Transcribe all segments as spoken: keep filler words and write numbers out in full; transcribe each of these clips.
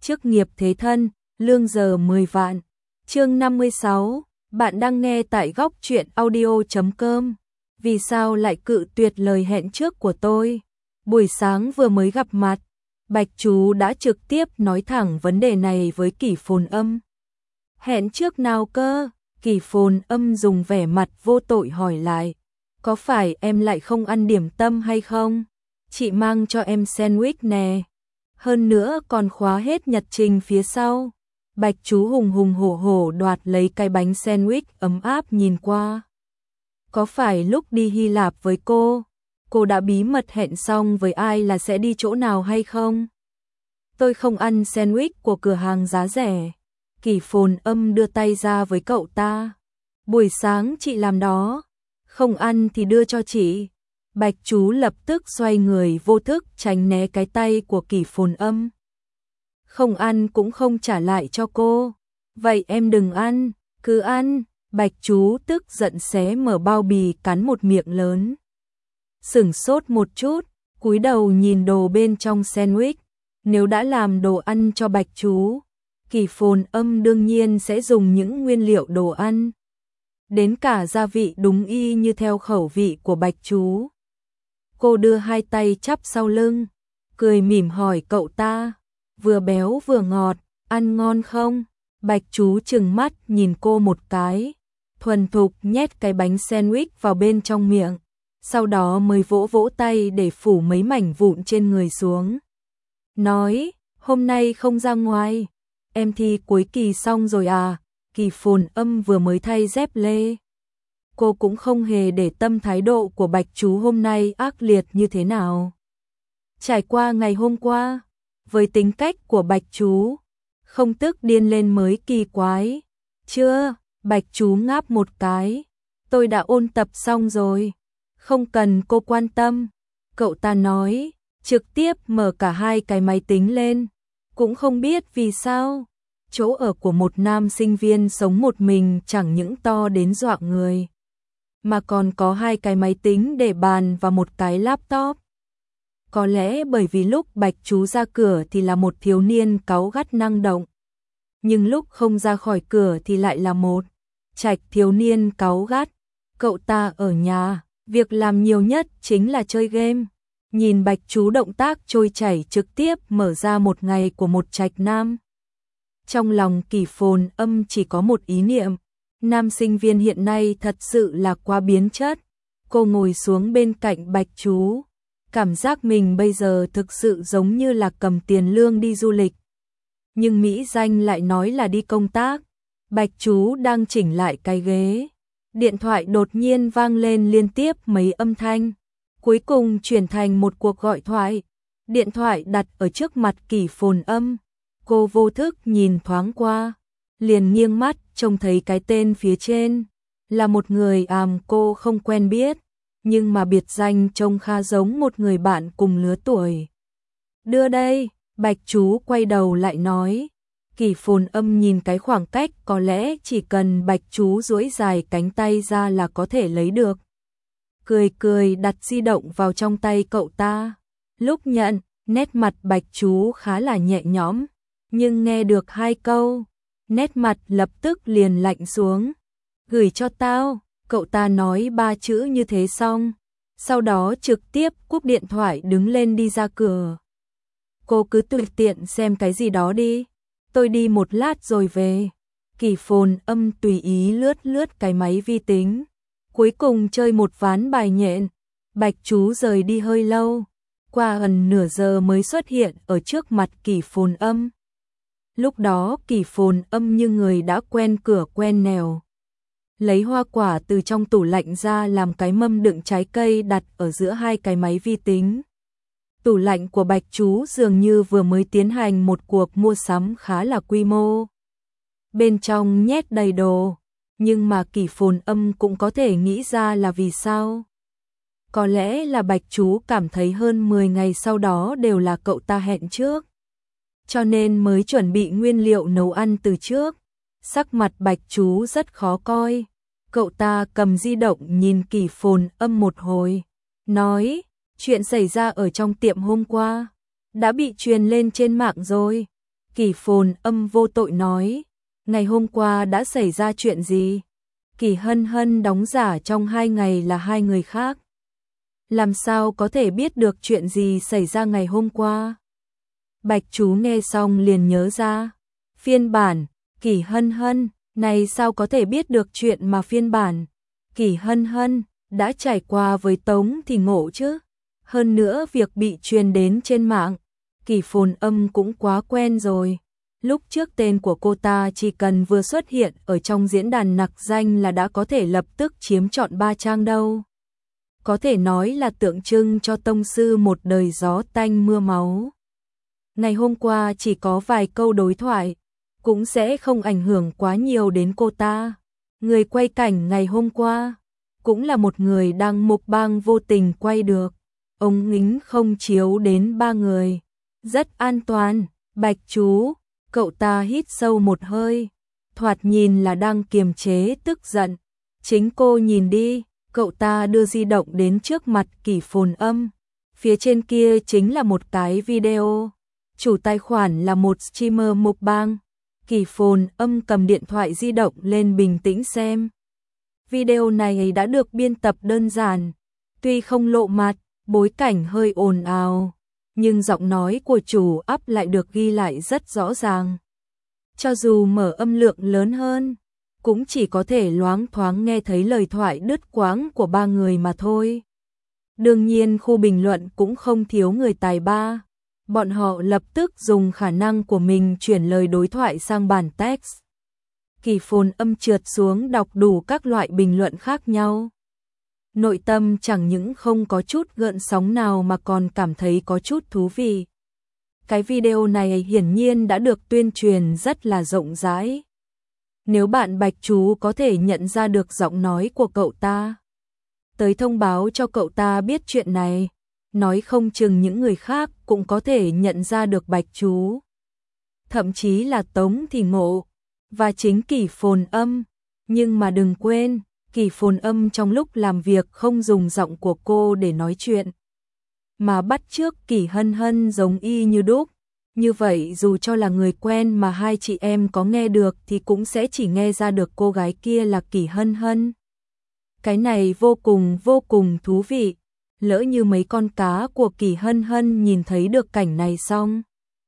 chức nghiệp thế thân, lương giờ mười vạn. Chương năm mươi sáu, bạn đang nghe tại góc truyện audio chấm com. Vì sao lại cự tuyệt lời hẹn trước của tôi? Buổi sáng vừa mới gặp mặt, Bạch Chú đã trực tiếp nói thẳng vấn đề này với Kỷ Phồn Âm. Hẹn trước nào cơ? Kỷ Phồn Âm dùng vẻ mặt vô tội hỏi lại. Có phải em lại không ăn điểm tâm hay không? Chị mang cho em sandwich nè. Hơn nữa còn khóa hết nhật trình phía sau. Bạch Chú hùng hùng hổ hổ đoạt lấy cái bánh sandwich ấm áp nhìn qua. Có phải lúc đi Hy Lạp với cô, cô đã bí mật hẹn xong với ai là sẽ đi chỗ nào hay không? Tôi không ăn sandwich của cửa hàng giá rẻ. Kỷ Phồn Âm đưa tay ra với cậu ta. Buổi sáng chị làm đó, không ăn thì đưa cho chị. Bạch Chú lập tức xoay người vô thức tránh né cái tay của Kỷ Phồn Âm. Không ăn cũng không trả lại cho cô. Vậy em đừng ăn, cứ ăn. Bạch Chú tức giận xé mở bao bì cắn một miệng lớn. Sửng sốt một chút, cúi đầu nhìn đồ bên trong sandwich. Nếu đã làm đồ ăn cho Bạch Chú, Kỷ Phồn Âm đương nhiên sẽ dùng những nguyên liệu đồ ăn. Đến cả gia vị đúng y như theo khẩu vị của Bạch Chú. Cô đưa hai tay chắp sau lưng, cười mỉm hỏi cậu ta, vừa béo vừa ngọt, ăn ngon không? Bạch Chú trừng mắt nhìn cô một cái, thuần thục nhét cái bánh sandwich vào bên trong miệng, sau đó mới vỗ vỗ tay để phủ mấy mảnh vụn trên người xuống. Nói, hôm nay không ra ngoài, em thi cuối kỳ xong rồi à? Kỷ Phồn Âm vừa mới thay dép lê. Cô cũng không hề để tâm thái độ của Bạch Chú hôm nay ác liệt như thế nào. Trải qua ngày hôm qua, với tính cách của Bạch Chú, không tức điên lên mới kỳ quái. Chưa, Bạch Chú ngáp một cái. Tôi đã ôn tập xong rồi, không cần cô quan tâm. Cậu ta nói, trực tiếp mở cả hai cái máy tính lên. Cũng không biết vì sao, chỗ ở của một nam sinh viên sống một mình chẳng những to đến dọa người, mà còn có hai cái máy tính để bàn và một cái laptop. Có lẽ bởi vì lúc Bạch Chú ra cửa thì là một thiếu niên cáu gắt năng động, nhưng lúc không ra khỏi cửa thì lại là một trạch thiếu niên cáu gắt. Cậu ta ở nhà, việc làm nhiều nhất chính là chơi game. Nhìn Bạch Chú động tác trôi chảy trực tiếp mở ra một ngày của một trạch nam. Trong lòng Kỷ Phồn Âm chỉ có một ý niệm, nam sinh viên hiện nay thật sự là quá biến chất. Cô ngồi xuống bên cạnh Bạch Chú, cảm giác mình bây giờ thực sự giống như là cầm tiền lương đi du lịch, nhưng mỹ danh lại nói là đi công tác. Bạch Chú đang chỉnh lại cái ghế, điện thoại đột nhiên vang lên liên tiếp mấy âm thanh, cuối cùng chuyển thành một cuộc gọi thoại. Điện thoại đặt ở trước mặt Kỷ Phồn Âm. Cô vô thức nhìn thoáng qua, liền nghiêng mắt trông thấy cái tên phía trên là một người àm cô không quen biết, nhưng mà biệt danh trông khá giống một người bạn cùng lứa tuổi. Đưa đây, Bạch Chú quay đầu lại nói. Kỷ Phồn Âm nhìn cái khoảng cách có lẽ chỉ cần Bạch Chú duỗi dài cánh tay ra là có thể lấy được. Cười cười đặt di động vào trong tay cậu ta. Lúc nhận, nét mặt Bạch Chú khá là nhẹ nhõm, nhưng nghe được hai câu, nét mặt lập tức liền lạnh xuống. Gửi cho tao, cậu ta nói ba chữ như thế xong, sau đó trực tiếp cúp điện thoại đứng lên đi ra cửa. Cô cứ tùy tiện xem cái gì đó đi, tôi đi một lát rồi về. Kỷ Phồn Âm tùy ý lướt lướt cái máy vi tính, cuối cùng chơi một ván bài nhện. Bạch Chú rời đi hơi lâu, qua gần nửa giờ mới xuất hiện ở trước mặt Kỷ Phồn Âm. Lúc đó Kỷ Phồn Âm như người đã quen cửa quen nẻo, lấy hoa quả từ trong tủ lạnh ra làm cái mâm đựng trái cây đặt ở giữa hai cái máy vi tính. Tủ lạnh của Bạch Chú dường như vừa mới tiến hành một cuộc mua sắm khá là quy mô. Bên trong nhét đầy đồ, nhưng mà Kỷ Phồn Âm cũng có thể nghĩ ra là vì sao. Có lẽ là Bạch Chú cảm thấy hơn mười ngày sau đó đều là cậu ta hẹn trước, cho nên mới chuẩn bị nguyên liệu nấu ăn từ trước. Sắc mặt Bạch Chú rất khó coi. Cậu ta cầm di động nhìn Kỷ Phồn Âm một hồi, nói, chuyện xảy ra ở trong tiệm hôm qua đã bị truyền lên trên mạng rồi. Kỷ Phồn Âm vô tội nói, ngày hôm qua đã xảy ra chuyện gì? Kỷ Hân Hân đóng giả trong hai ngày là hai người khác. Làm sao có thể biết được chuyện gì xảy ra ngày hôm qua? Bạch Chú nghe xong liền nhớ ra. Phiên bản, Kỷ Hân Hân, này sao có thể biết được chuyện mà phiên bản? Kỷ Hân Hân đã trải qua với Tống thì ngộ chứ. Hơn nữa việc bị truyền đến trên mạng, Kỷ Phồn Âm cũng quá quen rồi. Lúc trước tên của cô ta chỉ cần vừa xuất hiện ở trong diễn đàn nặc danh là đã có thể lập tức chiếm trọn ba trang đâu. Có thể nói là tượng trưng cho tông sư một đời gió tanh mưa máu. Ngày hôm qua chỉ có vài câu đối thoại, cũng sẽ không ảnh hưởng quá nhiều đến cô ta. Người quay cảnh ngày hôm qua cũng là một người đang mục bang vô tình quay được. Ống kính không chiếu đến ba người. Rất an toàn. Bạch Chú, cậu ta hít sâu một hơi. Thoạt nhìn là đang kiềm chế tức giận. Chính cô nhìn đi. Cậu ta đưa di động đến trước mặt Kỷ Phồn Âm. Phía trên kia chính là một cái video. Chủ tài khoản là một streamer mukbang. Kỷ Phồn Âm cầm điện thoại di động lên bình tĩnh xem. Video này đã được biên tập đơn giản. Tuy không lộ mặt, bối cảnh hơi ồn ào, nhưng giọng nói của chủ ấp lại được ghi lại rất rõ ràng. Cho dù mở âm lượng lớn hơn, cũng chỉ có thể loáng thoáng nghe thấy lời thoại đứt quãng của ba người mà thôi. Đương nhiên khu bình luận cũng không thiếu người tài ba. Bọn họ lập tức dùng khả năng của mình chuyển lời đối thoại sang bản text. Kỷ Phồn Âm trượt xuống đọc đủ các loại bình luận khác nhau. Nội tâm chẳng những không có chút gợn sóng nào mà còn cảm thấy có chút thú vị. Cái video này hiển nhiên đã được tuyên truyền rất là rộng rãi. Nếu bạn Bạch Chú có thể nhận ra được giọng nói của cậu ta, tới thông báo cho cậu ta biết chuyện này, nói không chừng những người khác cũng có thể nhận ra được Bạch Chú. Thậm chí là Tống thì ngộ, và chính Kỷ Phồn Âm. Nhưng mà đừng quên, Kỷ Phồn Âm trong lúc làm việc không dùng giọng của cô để nói chuyện, mà bắt chước Kỷ Hân Hân giống y như đúc. Như vậy dù cho là người quen mà hai chị em có nghe được thì cũng sẽ chỉ nghe ra được cô gái kia là Kỷ Hân Hân. Cái này vô cùng vô cùng thú vị. Lỡ như mấy con cá của Kỷ Hân Hân nhìn thấy được cảnh này xong,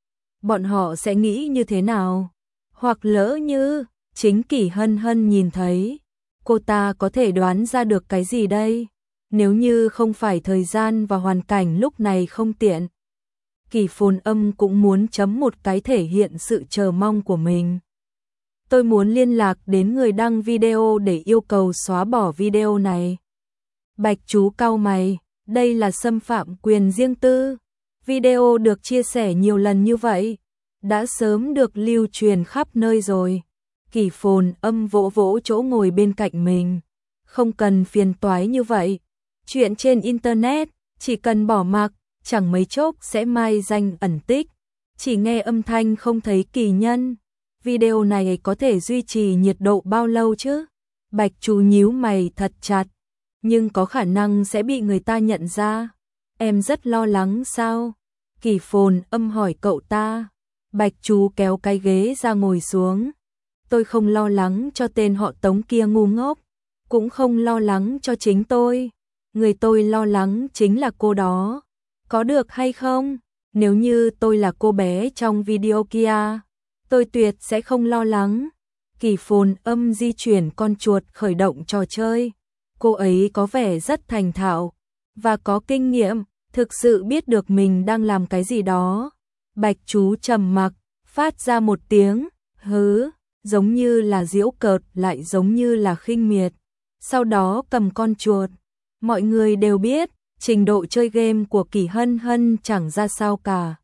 bọn họ sẽ nghĩ như thế nào? Hoặc lỡ như chính Kỷ Hân Hân nhìn thấy, cô ta có thể đoán ra được cái gì đây? Nếu như không phải thời gian và hoàn cảnh lúc này không tiện, Kỷ Phồn Âm cũng muốn chấm một cái thể hiện sự chờ mong của mình. Tôi muốn liên lạc đến người đăng video để yêu cầu xóa bỏ video này. Bạch Chú cau mày, đây là xâm phạm quyền riêng tư. Video được chia sẻ nhiều lần như vậy, đã sớm được lưu truyền khắp nơi rồi. Kỷ Phồn Âm vỗ vỗ chỗ ngồi bên cạnh mình. Không cần phiền toái như vậy. Chuyện trên Internet, chỉ cần bỏ mặc, chẳng mấy chốc sẽ mai danh ẩn tích. Chỉ nghe âm thanh không thấy kỳ nhân. Video này có thể duy trì nhiệt độ bao lâu chứ? Bạch Chú nhíu mày thật chặt. Nhưng có khả năng sẽ bị người ta nhận ra. Em rất lo lắng sao? Kỷ Phồn Âm hỏi cậu ta. Bạch Chú kéo cái ghế ra ngồi xuống. Tôi không lo lắng cho tên họ Tống kia ngu ngốc, cũng không lo lắng cho chính tôi. Người tôi lo lắng chính là cô đó. Có được hay không? Nếu như tôi là cô bé trong video kia, tôi tuyệt sẽ không lo lắng. Kỷ Phồn Âm di chuyển con chuột khởi động trò chơi. Cô ấy có vẻ rất thành thạo và có kinh nghiệm, thực sự biết được mình đang làm cái gì đó. Bạch Chú trầm mặc, phát ra một tiếng hứ, giống như là giễu cợt lại giống như là khinh miệt. Sau đó cầm con chuột. Mọi người đều biết, trình độ chơi game của Kỷ Hân Hân chẳng ra sao cả.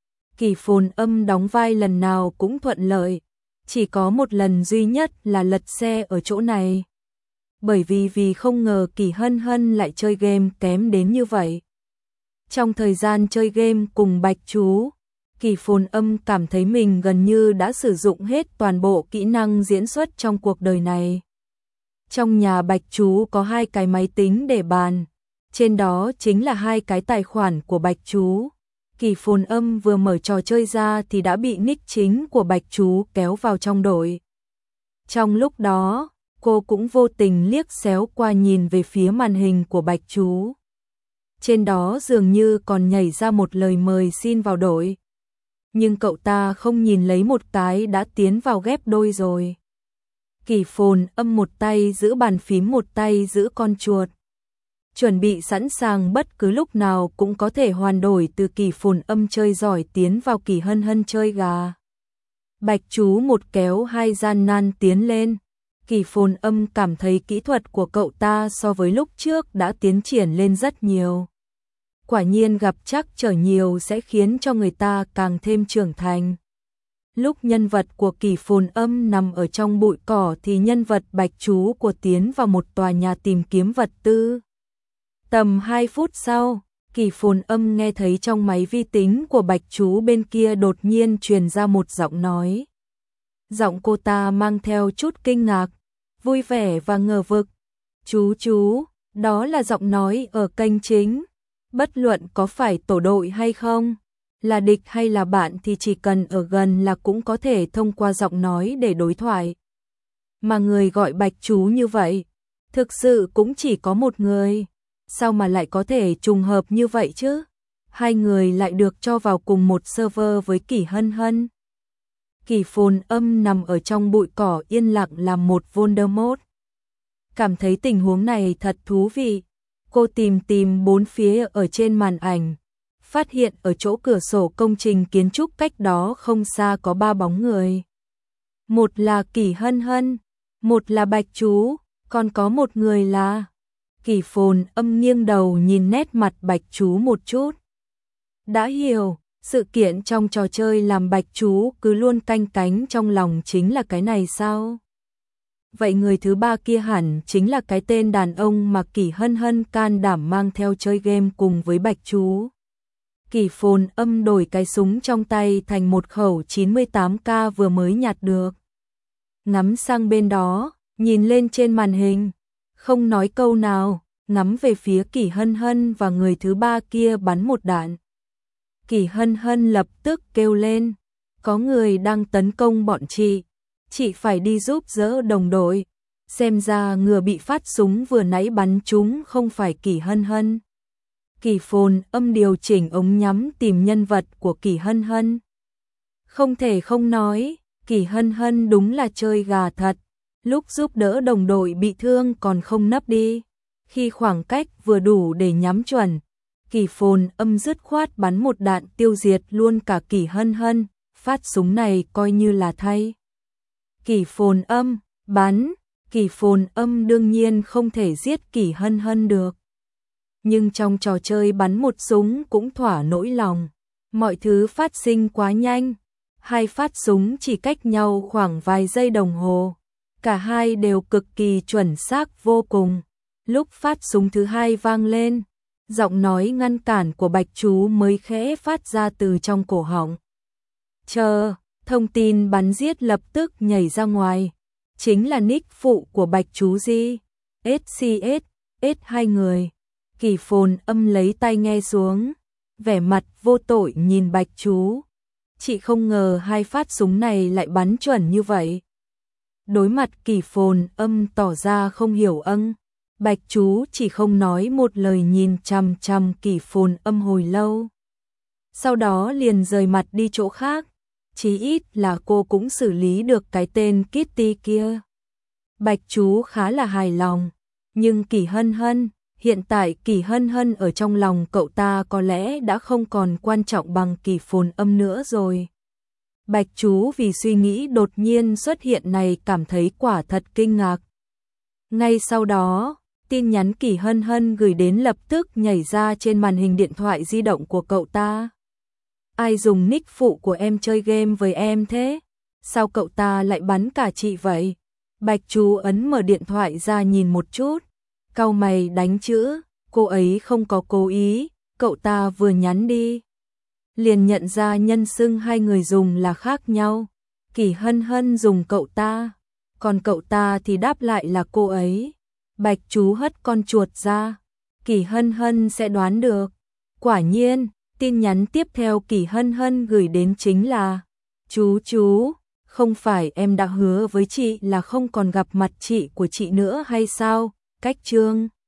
Kỷ Phồn Âm đóng vai lần nào cũng thuận lợi, chỉ có một lần duy nhất là lật xe ở chỗ này. Bởi vì vì không ngờ Kỷ Hân Hân lại chơi game kém đến như vậy. Trong thời gian chơi game cùng Bạch Chú, Kỷ Phồn Âm cảm thấy mình gần như đã sử dụng hết toàn bộ kỹ năng diễn xuất trong cuộc đời này. Trong nhà Bạch Chú có hai cái máy tính để bàn, trên đó chính là hai cái tài khoản của Bạch Chú. Kỳ Phồn Âm vừa mở trò chơi ra thì đã bị nick chính của Bạch Chú kéo vào trong đội. Trong lúc đó, cô cũng vô tình liếc xéo qua nhìn về phía màn hình của Bạch Chú. Trên đó dường như còn nhảy ra một lời mời xin vào đội. Nhưng cậu ta không nhìn lấy một cái đã tiến vào ghép đôi rồi. Kỳ Phồn Âm một tay giữ bàn phím một tay giữ con chuột. Chuẩn bị sẵn sàng bất cứ lúc nào cũng có thể hoàn đổi từ Kỳ Phồn Âm chơi giỏi tiến vào Kỳ Hân Hân chơi gà. Bạch Chú một kéo hai gian nan tiến lên. Kỳ Phồn Âm cảm thấy kỹ thuật của cậu ta so với lúc trước đã tiến triển lên rất nhiều. Quả nhiên gặp trắc trở nhiều sẽ khiến cho người ta càng thêm trưởng thành. Lúc nhân vật của Kỳ Phồn Âm nằm ở trong bụi cỏ thì nhân vật Bạch Chú của tiến vào một tòa nhà tìm kiếm vật tư. Tầm hai phút sau, Kỳ Phồn Âm nghe thấy trong máy vi tính của Bạch Chú bên kia đột nhiên truyền ra một giọng nói. Giọng cô ta mang theo chút kinh ngạc, vui vẻ và ngờ vực. Chú chú, đó là giọng nói ở kênh chính. Bất luận có phải tổ đội hay không, là địch hay là bạn thì chỉ cần ở gần là cũng có thể thông qua giọng nói để đối thoại. Mà người gọi Bạch Chú như vậy, thực sự cũng chỉ có một người. Sao mà lại có thể trùng hợp như vậy chứ? Hai người lại được cho vào cùng một server với Kỳ Hân Hân. Kỳ Phồn Âm nằm ở trong bụi cỏ yên lặng làm một Voldemort. Cảm thấy tình huống này thật thú vị. Cô tìm tìm bốn phía ở trên màn ảnh, phát hiện ở chỗ cửa sổ công trình kiến trúc cách đó không xa có ba bóng người. Một là Kỳ Hân Hân, một là Bạch Chú, còn có một người là... Kỳ Phồn Âm nghiêng đầu nhìn nét mặt Bạch Chú một chút. Đã hiểu, sự kiện trong trò chơi làm Bạch Chú cứ luôn canh cánh trong lòng chính là cái này sao? Vậy người thứ ba kia hẳn chính là cái tên đàn ông mà Kỳ Hân Hân can đảm mang theo chơi game cùng với Bạch Chú. Kỳ Phồn Âm đổi cái súng trong tay thành một khẩu chín mươi tám K vừa mới nhặt được. Ngắm sang bên đó, nhìn lên trên màn hình, không nói câu nào, ngắm về phía Kỳ Hân Hân và người thứ ba kia bắn một đạn. Kỳ Hân Hân lập tức kêu lên, có người đang tấn công bọn chị. Chị phải đi giúp đỡ đồng đội. Xem ra ngừa bị phát súng vừa nãy bắn trúng không phải Kỳ Hân Hân. Kỳ Phồn Âm điều chỉnh ống nhắm tìm nhân vật của Kỳ Hân Hân. Không thể không nói, Kỳ Hân Hân đúng là chơi gà thật. Lúc giúp đỡ đồng đội bị thương còn không nấp đi. Khi khoảng cách vừa đủ để nhắm chuẩn, Kỳ Phồn Âm dứt khoát bắn một đạn tiêu diệt luôn cả Kỳ Hân Hân. Phát súng này coi như là thay. Kỳ Phồn Âm, bắn, Kỳ Phồn Âm đương nhiên không thể giết Kỳ Hân Hân được. Nhưng trong trò chơi bắn một súng cũng thỏa nỗi lòng. Mọi thứ phát sinh quá nhanh. Hai phát súng chỉ cách nhau khoảng vài giây đồng hồ. Cả hai đều cực kỳ chuẩn xác vô cùng. Lúc phát súng thứ hai vang lên, giọng nói ngăn cản của Bạch Chú mới khẽ phát ra từ trong cổ họng. Chờ! Thông tin bắn giết lập tức nhảy ra ngoài. Chính là nick phụ của Bạch Chú gì? ét xê ét, S hai người. Kỳ Phồn Âm lấy tai nghe xuống. Vẻ mặt vô tội nhìn Bạch Chú. Chị không ngờ hai phát súng này lại bắn chuẩn như vậy. Đối mặt Kỳ Phồn Âm tỏ ra không hiểu âng. Bạch Chú chỉ không nói một lời nhìn chằm chằm Kỳ Phồn Âm hồi lâu. Sau đó liền rời mặt đi chỗ khác. Chí ít là cô cũng xử lý được cái tên Kitty kia. Bạch Chú khá là hài lòng. Nhưng Kỳ Hân Hân, hiện tại Kỳ Hân Hân ở trong lòng cậu ta có lẽ đã không còn quan trọng bằng Kỳ Phồn Âm nữa rồi. Bạch Chú vì suy nghĩ đột nhiên xuất hiện này cảm thấy quả thật kinh ngạc. Ngay sau đó, tin nhắn Kỳ Hân Hân gửi đến lập tức nhảy ra trên màn hình điện thoại di động của cậu ta. Ai dùng nick phụ của em chơi game với em thế? Sao cậu ta lại bắn cả chị vậy? Bạch Chú ấn mở điện thoại ra nhìn một chút. Cau mày đánh chữ, cô ấy không có cố ý, cậu ta vừa nhắn đi. Liền nhận ra nhân xưng hai người dùng là khác nhau. Kỳ Hân Hân dùng cậu ta, còn cậu ta thì đáp lại là cô ấy. Bạch Chú hất con chuột ra. Kỳ Hân Hân sẽ đoán được. Quả nhiên, Tin nhắn tiếp theo Kỳ Hân Hân gửi đến chính là: Chú chú, không phải em đã hứa với chị là không còn gặp mặt chị của chị nữa hay sao? Cách chương